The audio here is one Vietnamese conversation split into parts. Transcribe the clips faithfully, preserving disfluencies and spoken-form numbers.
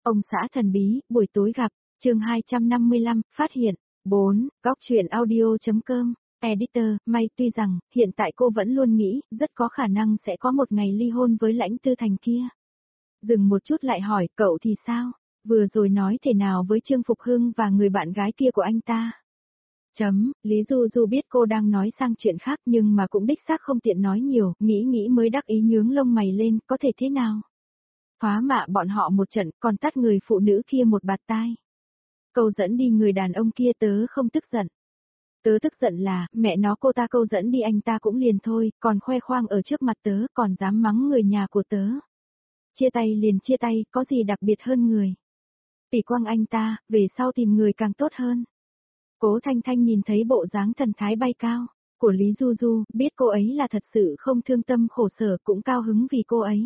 Ông xã thần bí, buổi tối gặp, chương hai trăm năm mươi lăm, phát hiện. bốn. Góc truyện audio.com. Editor, may tuy rằng, hiện tại cô vẫn luôn nghĩ, rất có khả năng sẽ có một ngày ly hôn với Lãnh Tư Thành kia. Dừng một chút lại hỏi, cậu thì sao? Vừa rồi nói thế nào với Trương Phục Hưng và người bạn gái kia của anh ta? Chấm, Lý Du Du biết cô đang nói sang chuyện khác nhưng mà cũng đích xác không tiện nói nhiều, nghĩ nghĩ mới đắc ý nhướng lông mày lên, có thể thế nào? Thoá mạ bọn họ một trận, còn tát người phụ nữ kia một bạt tai. Câu dẫn đi người đàn ông kia tớ không tức giận. Tớ tức giận là, mẹ nó cô ta câu dẫn đi anh ta cũng liền thôi, còn khoe khoang ở trước mặt tớ, còn dám mắng người nhà của tớ. Chia tay liền chia tay, có gì đặc biệt hơn người. Tỷ quang anh ta, về sau tìm người càng tốt hơn. Cố Thanh Thanh nhìn thấy bộ dáng thần thái bay cao của Lý Du Du, biết cô ấy là thật sự không thương tâm khổ sở, cũng cao hứng vì cô ấy.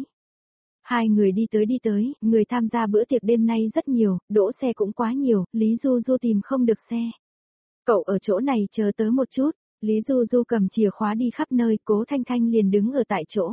Hai người đi tới đi tới, người tham gia bữa tiệc đêm nay rất nhiều, đỗ xe cũng quá nhiều, Lý Du Du tìm không được xe. Cậu ở chỗ này chờ tớ một chút, Lý Du Du cầm chìa khóa đi khắp nơi, Cố Thanh Thanh liền đứng ở tại chỗ.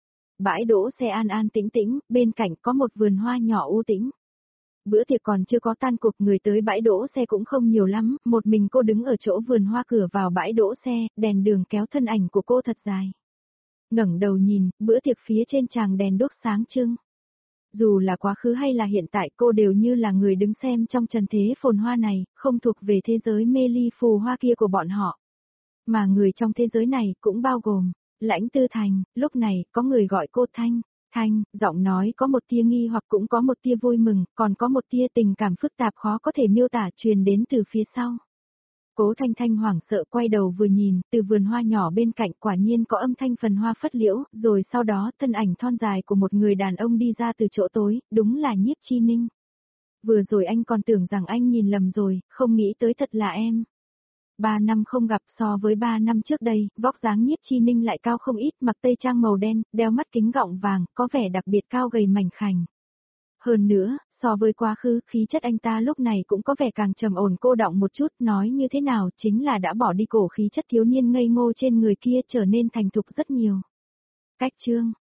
Bãi đỗ xe an an tĩnh tĩnh, bên cạnh có một vườn hoa nhỏ u tĩnh. Bữa tiệc còn chưa có tan cuộc, người tới bãi đỗ xe cũng không nhiều lắm, một mình cô đứng ở chỗ vườn hoa cửa vào bãi đỗ xe, đèn đường kéo thân ảnh của cô thật dài. Ngẩng đầu nhìn, bữa tiệc phía trên tràng đèn đốt sáng trưng. Dù là quá khứ hay là hiện tại cô đều như là người đứng xem trong trần thế phồn hoa này, không thuộc về thế giới mê ly phù hoa kia của bọn họ. Mà người trong thế giới này cũng bao gồm, Lãnh Tư Thành, lúc này có người gọi cô Thanh. Thanh, giọng nói có một tia nghi hoặc cũng có một tia vui mừng, còn có một tia tình cảm phức tạp khó có thể miêu tả truyền đến từ phía sau. Cố Thanh Thanh hoảng sợ quay đầu vừa nhìn, từ vườn hoa nhỏ bên cạnh quả nhiên có âm thanh phần hoa phất liễu, rồi sau đó thân ảnh thon dài của một người đàn ông đi ra từ chỗ tối, đúng là Nhiếp Chi Ninh. Vừa rồi anh còn tưởng rằng anh nhìn lầm rồi, không nghĩ tới thật là em. Ba năm không gặp, so với ba năm trước đây, vóc dáng Nhiếp Chi Ninh lại cao không ít, mặc tây trang màu đen, đeo mắt kính gọng vàng, có vẻ đặc biệt cao gầy mảnh khảnh. Hơn nữa, so với quá khứ, khí chất anh ta lúc này cũng có vẻ càng trầm ổn cô đọng một chút, nói như thế nào chính là đã bỏ đi cổ khí chất thiếu niên ngây ngô trên người kia, trở nên thành thục rất nhiều. Cách chương,